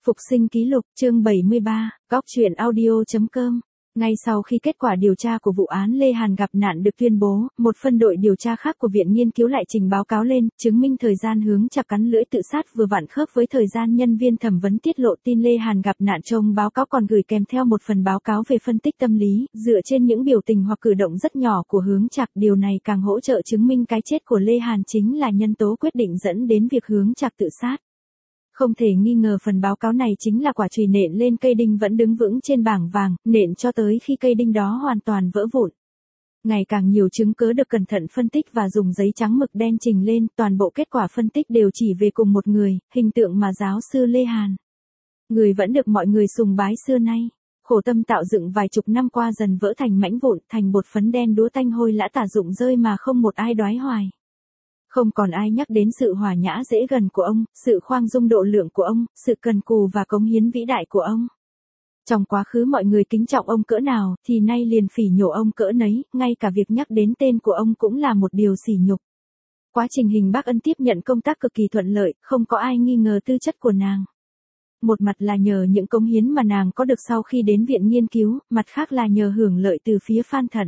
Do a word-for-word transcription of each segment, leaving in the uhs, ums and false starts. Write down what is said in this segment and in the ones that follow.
Phục sinh ký lục, chương bảy mươi ba, góc truyện audio chấm com. Ngay sau khi kết quả điều tra của vụ án Lê Hàn gặp nạn được tuyên bố, một phân đội điều tra khác của Viện Nghiên cứu lại trình báo cáo lên, chứng minh thời gian hướng chặt cắn lưỡi tự sát vừa vặn khớp với thời gian nhân viên thẩm vấn tiết lộ tin Lê Hàn gặp nạn. Trong báo cáo còn gửi kèm theo một phần báo cáo về phân tích tâm lý, dựa trên những biểu tình hoặc cử động rất nhỏ của hướng chặt. Điều này càng hỗ trợ chứng minh cái chết của Lê Hàn chính là nhân tố quyết định dẫn đến việc hướng chặt tự sát. Không thể nghi ngờ phần báo cáo này chính là quả chùy nện lên cây đinh vẫn đứng vững trên bảng vàng, nện cho tới khi cây đinh đó hoàn toàn vỡ vụn. Ngày càng nhiều chứng cứ được cẩn thận phân tích và dùng giấy trắng mực đen trình lên, toàn bộ kết quả phân tích đều chỉ về cùng một người, hình tượng mà giáo sư Lê Hàn. Người vẫn được mọi người sùng bái xưa nay, khổ tâm tạo dựng vài chục năm qua dần vỡ thành mảnh vụn, thành bột phấn đen đúa tanh hôi lã tả rụng rơi mà không một ai đoái hoài. Không còn ai nhắc đến sự hòa nhã dễ gần của ông, sự khoan dung độ lượng của ông, sự cần cù và cống hiến vĩ đại của ông. Trong quá khứ mọi người kính trọng ông cỡ nào, thì nay liền phỉ nhổ ông cỡ nấy, ngay cả việc nhắc đến tên của ông cũng là một điều sỉ nhục. Quá trình Hình Bác Ân tiếp nhận công tác cực kỳ thuận lợi, không có ai nghi ngờ tư chất của nàng. Một mặt là nhờ những cống hiến mà nàng có được sau khi đến viện nghiên cứu, mặt khác là nhờ hưởng lợi từ phía Phan Thận.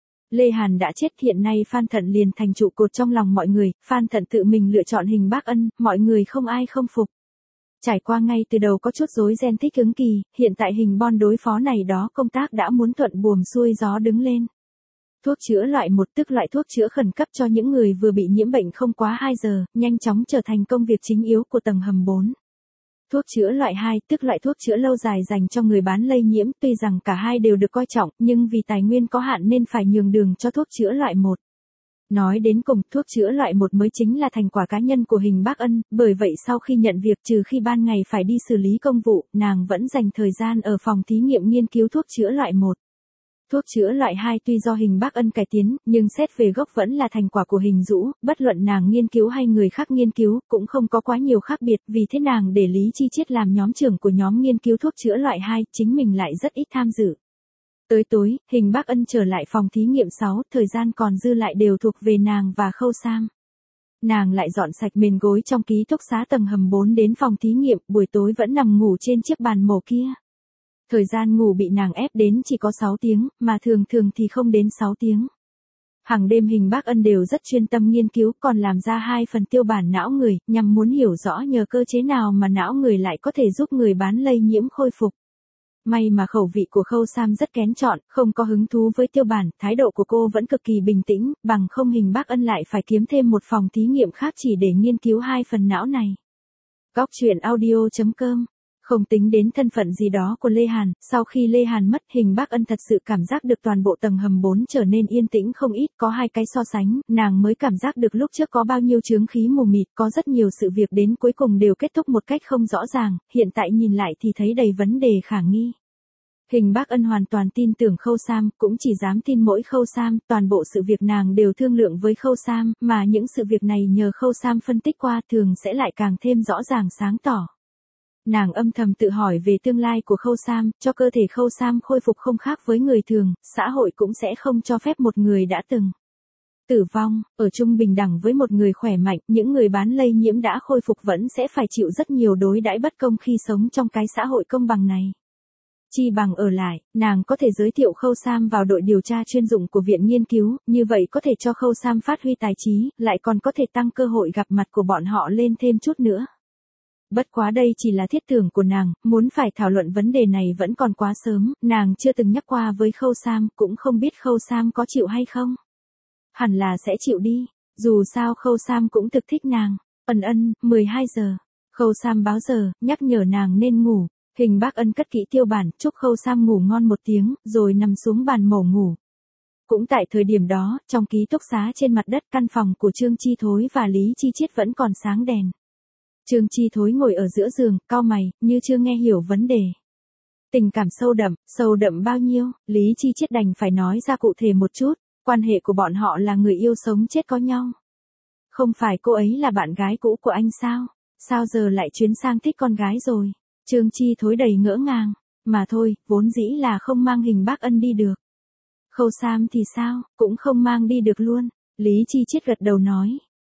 Lê Hàn đã chết, hiện nay Phan Thận liền thành trụ cột trong lòng mọi người, Phan Thận tự mình lựa chọn Hình Bác Ân, mọi người không ai không phục. Trải qua ngay từ đầu có chút rối ren thích ứng kỳ, hiện tại Hình Bon đối phó này đó công tác đã muốn thuận buồm xuôi gió đứng lên. Thuốc chữa loại một tức loại thuốc chữa khẩn cấp cho những người vừa bị nhiễm bệnh không quá hai giờ, nhanh chóng trở thành công việc chính yếu của tầng hầm bốn. Thuốc chữa loại hai, tức loại thuốc chữa lâu dài dành cho người bán lây nhiễm, tuy rằng cả hai đều được coi trọng, nhưng vì tài nguyên có hạn nên phải nhường đường cho thuốc chữa loại một. Nói đến cùng, thuốc chữa loại một mới chính là thành quả cá nhân của Hình Bác Ân, bởi vậy sau khi nhận việc trừ khi ban ngày phải đi xử lý công vụ, nàng vẫn dành thời gian ở phòng thí nghiệm nghiên cứu thuốc chữa loại một. Thuốc chữa loại hai tuy do Hình Bác Ân cải tiến, nhưng xét về gốc vẫn là thành quả của Hình Dũ, bất luận nàng nghiên cứu hay người khác nghiên cứu, cũng không có quá nhiều khác biệt, vì thế nàng để Lý Chi Chiết làm nhóm trưởng của nhóm nghiên cứu thuốc chữa loại hai, chính mình lại rất ít tham dự. Tới tối, Hình Bác Ân trở lại phòng thí nghiệm sáu, thời gian còn dư lại đều thuộc về nàng và Khâu Sam. Nàng lại dọn sạch mền gối trong ký túc xá tầng hầm bốn đến phòng thí nghiệm, buổi tối vẫn nằm ngủ trên chiếc bàn mổ kia. Thời gian ngủ bị nàng ép đến chỉ có sáu tiếng, mà thường thường thì không đến sáu tiếng. Hàng đêm Hình Bác Ân đều rất chuyên tâm nghiên cứu, còn làm ra hai phần tiêu bản não người, nhằm muốn hiểu rõ nhờ cơ chế nào mà não người lại có thể giúp người bán lây nhiễm khôi phục. May mà khẩu vị của Khâu Sam rất kén chọn, không có hứng thú với tiêu bản, thái độ của cô vẫn cực kỳ bình tĩnh, bằng không Hình Bác Ân lại phải kiếm thêm một phòng thí nghiệm khác chỉ để nghiên cứu hai phần não này. Góc truyện audio chấm com. Không tính đến thân phận gì đó của Lê Hàn, sau khi Lê Hàn mất, Hình Bác Ân thật sự cảm giác được toàn bộ tầng hầm bốn trở nên yên tĩnh không ít, có hai cái so sánh, nàng mới cảm giác được lúc trước có bao nhiêu chướng khí mù mịt, có rất nhiều sự việc đến cuối cùng đều kết thúc một cách không rõ ràng, hiện tại nhìn lại thì thấy đầy vấn đề khả nghi. Hình Bác Ân hoàn toàn tin tưởng Khâu Sam, cũng chỉ dám tin mỗi Khâu Sam, toàn bộ sự việc nàng đều thương lượng với Khâu Sam, mà những sự việc này nhờ Khâu Sam phân tích qua thường sẽ lại càng thêm rõ ràng sáng tỏ. Nàng âm thầm tự hỏi về tương lai của Khâu Sam, cho cơ thể Khâu Sam khôi phục không khác với người thường, xã hội cũng sẽ không cho phép một người đã từng tử vong, ở chung bình đẳng với một người khỏe mạnh, những người bán lây nhiễm đã khôi phục vẫn sẽ phải chịu rất nhiều đối đãi bất công khi sống trong cái xã hội công bằng này. Chi bằng ở lại, nàng có thể giới thiệu Khâu Sam vào đội điều tra chuyên dụng của viện nghiên cứu, như vậy có thể cho Khâu Sam phát huy tài trí, lại còn có thể tăng cơ hội gặp mặt của bọn họ lên thêm chút nữa. Bất quá đây chỉ là thiết tưởng của nàng, muốn phải thảo luận vấn đề này vẫn còn quá sớm, nàng chưa từng nhắc qua với Khâu Sam, cũng không biết Khâu Sam có chịu hay không. Hẳn là sẽ chịu đi, dù sao Khâu Sam cũng thực thích nàng. Ân ân, mười hai giờ. Khâu Sam báo giờ, nhắc nhở nàng nên ngủ. Hình Bác Ân cất kỹ tiêu bản, chúc Khâu Sam ngủ ngon một tiếng, rồi nằm xuống bàn mổ ngủ. Cũng tại thời điểm đó, trong ký túc xá trên mặt đất căn phòng của Trương Chi Thối và Lý Chi Chiết vẫn còn sáng đèn. Trương Chi Thối ngồi ở giữa giường, cau mày, như chưa nghe hiểu vấn đề. Tình cảm sâu đậm, sâu đậm bao nhiêu, Lý Chi Chiết đành phải nói ra cụ thể một chút, quan hệ của bọn họ là người yêu sống chết có nhau. Không phải cô ấy là bạn gái cũ của anh sao, sao giờ lại chuyến sang thích con gái rồi, Trương Chi Thối đầy ngỡ ngàng, mà thôi, vốn dĩ là không mang Hình Bác Ân đi được. Khâu Sam thì sao, cũng không mang đi được luôn, Lý Chi Chiết gật đầu nói.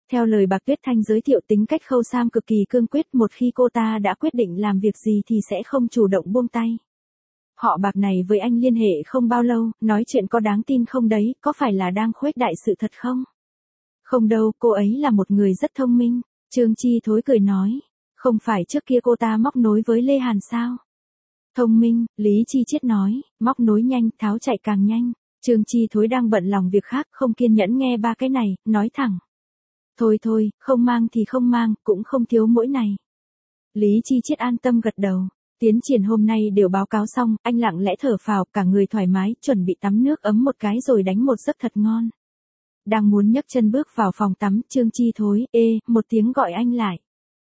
Theo lời Bạc Tuyết Thanh giới thiệu tính cách Khâu Sam cực kỳ cương quyết, một khi cô ta đã quyết định làm việc gì thì sẽ không chủ động buông tay. Họ Bạc này với anh liên hệ không bao lâu, nói chuyện có đáng tin không đấy, có phải là đang khuếch đại sự thật không? Không đâu, cô ấy là một người rất thông minh, Trương Chi Thối cười nói. Không phải trước kia cô ta móc nối với Lê Hàn sao? Thông minh, Lý Chi Chiết nói, móc nối nhanh, tháo chạy càng nhanh. Trương Chi Thối đang bận lòng việc khác, không kiên nhẫn nghe ba cái này, nói thẳng. Thôi thôi, không mang thì không mang, cũng không thiếu mỗi này. Lý Chi Chiết an tâm gật đầu. Tiến triển hôm nay đều báo cáo xong, anh lặng lẽ thở phào, cả người thoải mái, chuẩn bị tắm nước ấm một cái rồi đánh một giấc thật ngon. Đang muốn nhấc chân bước vào phòng tắm, Trương Chi Thối, ê, một tiếng gọi anh lại.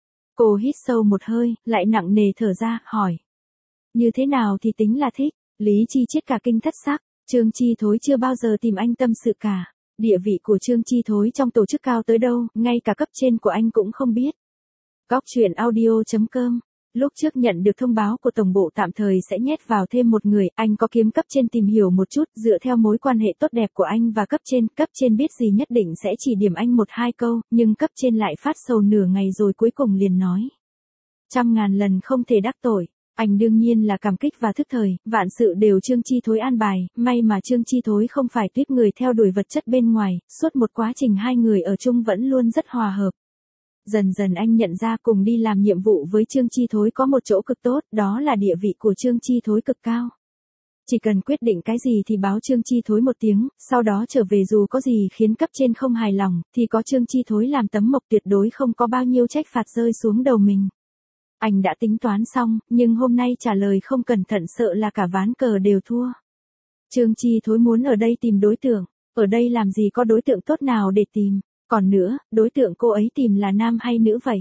Cô hít sâu một hơi, lại nặng nề thở ra, hỏi. Như thế nào thì tính là thích? Lý Chi Chiết cả kinh thất sắc, Trương Chi Thối chưa bao giờ tìm anh tâm sự cả. Địa vị của Trương Chi Thối trong tổ chức cao tới đâu, ngay cả cấp trên của anh cũng không biết. Góc truyện audio chấm com. Lúc trước nhận được thông báo của tổng bộ tạm thời sẽ nhét vào thêm một người, anh có kiếm cấp trên tìm hiểu một chút, dựa theo mối quan hệ tốt đẹp của anh và cấp trên, cấp trên biết gì nhất định sẽ chỉ điểm anh một hai câu, nhưng cấp trên lại phát sầu nửa ngày rồi cuối cùng liền nói. Trăm ngàn lần không thể đắc tội. Anh đương nhiên là cảm kích và thức thời, vạn sự đều Trương Chi Thối an bài, may mà Trương Chi Thối không phải tuyết người theo đuổi vật chất bên ngoài, suốt một quá trình hai người ở chung vẫn luôn rất hòa hợp. Dần dần anh nhận ra cùng đi làm nhiệm vụ với Trương Chi Thối có một chỗ cực tốt, đó là địa vị của Trương Chi Thối cực cao. Chỉ cần quyết định cái gì thì báo Trương Chi Thối một tiếng, sau đó trở về dù có gì khiến cấp trên không hài lòng, thì có Trương Chi Thối làm tấm mộc tuyệt đối không có bao nhiêu trách phạt rơi xuống đầu mình. Anh đã tính toán xong, nhưng hôm nay trả lời không cẩn thận sợ là cả ván cờ đều thua. Trương Chi Thối muốn ở đây tìm đối tượng, ở đây làm gì có đối tượng tốt nào để tìm, còn nữa, đối tượng cô ấy tìm là nam hay nữ vậy?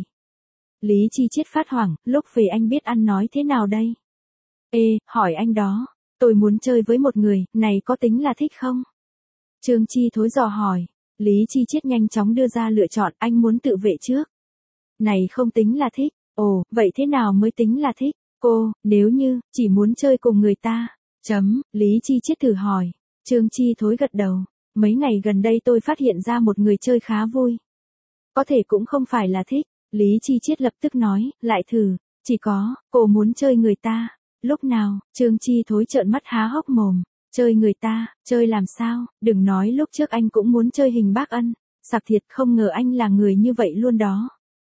Lý Chi Chiết phát hoảng, lúc về anh biết ăn nói thế nào đây? Ê, hỏi anh đó, tôi muốn chơi với một người, này có tính là thích không? Trương Chi Thối dò hỏi, Lý Chi Chiết nhanh chóng đưa ra lựa chọn, anh muốn tự vệ trước. Này không tính là thích. Ồ, vậy thế nào mới tính là thích? Cô, nếu như, chỉ muốn chơi cùng người ta. Chấm, Lý Chi Chiết thử hỏi. Trương Chi Thối gật đầu. Mấy ngày gần đây tôi phát hiện ra một người chơi khá vui. Có thể cũng không phải là thích. Lý Chi Chiết lập tức nói, lại thử. Chỉ có, cô muốn chơi người ta. Lúc nào, Trương Chi Thối trợn mắt há hốc mồm. Chơi người ta, chơi làm sao? Đừng nói lúc trước anh cũng muốn chơi Hình Bác Ân. Sặc thiệt không ngờ anh là người như vậy luôn đó.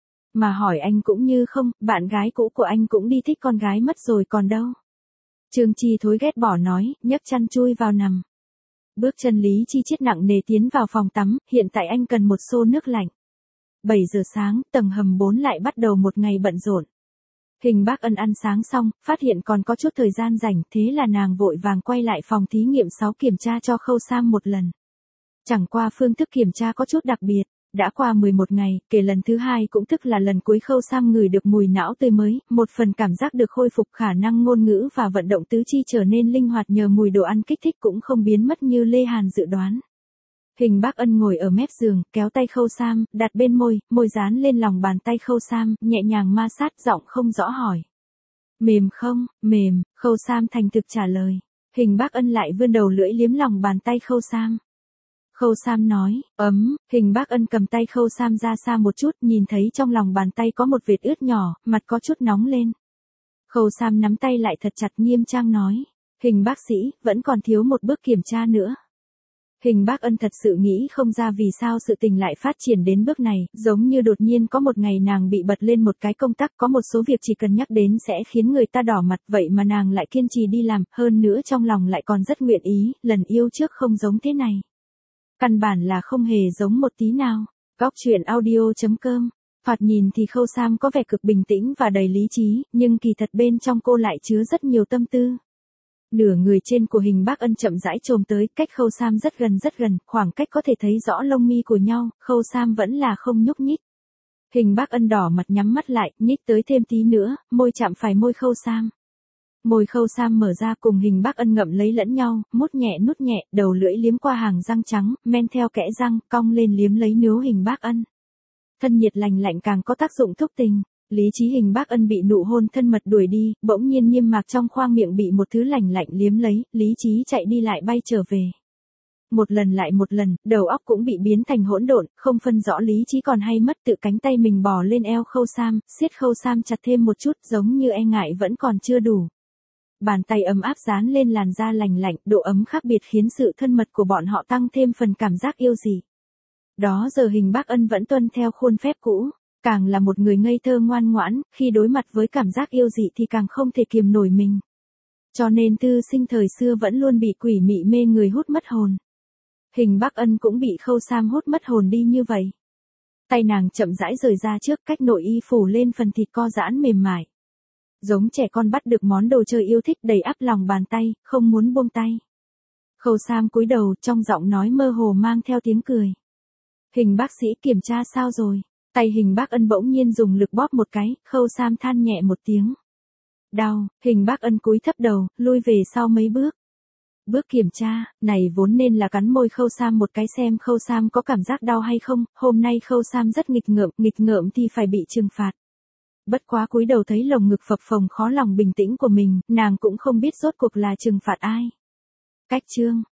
Mà hỏi anh cũng như không, bạn gái cũ của anh cũng đi thích con gái mất rồi còn đâu. Trương Chi Thối ghét bỏ nói, nhấc chăn chui vào nằm. Bước chân Lý Chi Chiết nặng nề tiến vào phòng tắm, hiện tại anh cần một xô nước lạnh. bảy giờ sáng, tầng hầm bốn lại bắt đầu một ngày bận rộn. Hình Bác Ân ăn sáng xong, phát hiện còn có chút thời gian rảnh, thế là nàng vội vàng quay lại phòng thí nghiệm sáu kiểm tra cho Khâu Sam một lần. Chẳng qua phương thức kiểm tra có chút đặc biệt. Đã qua mười một ngày, kể lần thứ hai cũng tức là lần cuối Khâu Sam ngửi được mùi não tươi mới, một phần cảm giác được khôi phục khả năng ngôn ngữ và vận động tứ chi trở nên linh hoạt nhờ mùi đồ ăn kích thích cũng không biến mất như Lê Hàn dự đoán. Hình Bác Ân ngồi ở mép giường, kéo tay Khâu Sam, đặt bên môi, môi dán lên lòng bàn tay Khâu Sam, nhẹ nhàng ma sát, giọng không rõ hỏi. Mềm không, mềm, Khâu Sam thành thực trả lời. Hình Bác Ân lại vươn đầu lưỡi liếm lòng bàn tay Khâu Sam. Khâu Sam nói, ấm, Hình Bác Ân cầm tay Khâu Sam ra xa một chút, nhìn thấy trong lòng bàn tay có một vệt ướt nhỏ, mặt có chút nóng lên. Khâu Sam nắm tay lại thật chặt nghiêm trang nói, Hình bác sĩ, vẫn còn thiếu một bước kiểm tra nữa. Hình Bác Ân thật sự nghĩ không ra vì sao sự tình lại phát triển đến bước này, giống như đột nhiên có một ngày nàng bị bật lên một cái công tác, có một số việc chỉ cần nhắc đến sẽ khiến người ta đỏ mặt, vậy mà nàng lại kiên trì đi làm, hơn nữa trong lòng lại còn rất nguyện ý, lần yêu trước không giống thế này. Căn bản là không hề giống một tí nào. Góc truyện audio chấm com. Thoạt nhìn thì Khâu Sam có vẻ cực bình tĩnh và đầy lý trí, nhưng kỳ thật bên trong cô lại chứa rất nhiều tâm tư. Nửa người trên của Hình Bác Ân chậm rãi chồm tới, cách Khâu Sam rất gần rất gần, khoảng cách có thể thấy rõ lông mi của nhau, Khâu Sam vẫn là không nhúc nhích. Hình Bác Ân đỏ mặt nhắm mắt lại, nhích tới thêm tí nữa, môi chạm phải môi Khâu Sam. Môi Khâu Sam mở ra cùng Hình Bác Ân ngậm lấy lẫn nhau, mút nhẹ nút nhẹ, đầu lưỡi liếm qua hàng răng trắng, men theo kẽ răng, cong lên liếm lấy nướu Hình Bác Ân. Thân nhiệt lành lạnh càng có tác dụng thúc tình. Lý trí Hình Bác Ân bị nụ hôn thân mật đuổi đi, bỗng nhiên niêm mạc trong khoang miệng bị một thứ lành lạnh liếm lấy, lý trí chạy đi lại bay trở về. một lần lại một lần, đầu óc cũng bị biến thành hỗn độn, không phân rõ lý trí còn hay mất, tự cánh tay mình bò lên eo Khâu Sam, siết Khâu Sam chặt thêm một chút, giống như e ngại vẫn còn chưa đủ. Bàn tay ấm áp dán lên làn da lành lạnh, độ ấm khác biệt khiến sự thân mật của bọn họ tăng thêm phần cảm giác yêu dị. Đó giờ Hình Bác Ân vẫn tuân theo khuôn phép cũ, càng là một người ngây thơ ngoan ngoãn, khi đối mặt với cảm giác yêu dị thì càng không thể kiềm nổi mình. Cho nên Tư Sinh thời xưa vẫn luôn bị quỷ mị mê người hút mất hồn. Hình Bác Ân cũng bị Khâu Sam hút mất hồn đi như vậy. Tay nàng chậm rãi rời ra trước, cách nội y phủ lên phần thịt co giãn mềm mại. Giống trẻ con bắt được món đồ chơi yêu thích đầy ắp lòng bàn tay, không muốn buông tay. Khâu Sam cúi đầu, trong giọng nói mơ hồ mang theo tiếng cười. Hình bác sĩ kiểm tra sao rồi? Tay Hình Bác Ân bỗng nhiên dùng lực bóp một cái, Khâu Sam than nhẹ một tiếng. Đau, Hình Bác Ân cúi thấp đầu, lui về sau mấy bước. Bước kiểm tra, này vốn nên là cắn môi Khâu Sam một cái xem Khâu Sam có cảm giác đau hay không, hôm nay Khâu Sam rất nghịch ngợm, nghịch ngợm thì phải bị trừng phạt. Bất quá cúi đầu thấy lồng ngực phập phồng khó lòng bình tĩnh của mình, nàng cũng không biết rốt cuộc là trừng phạt ai. Cách chương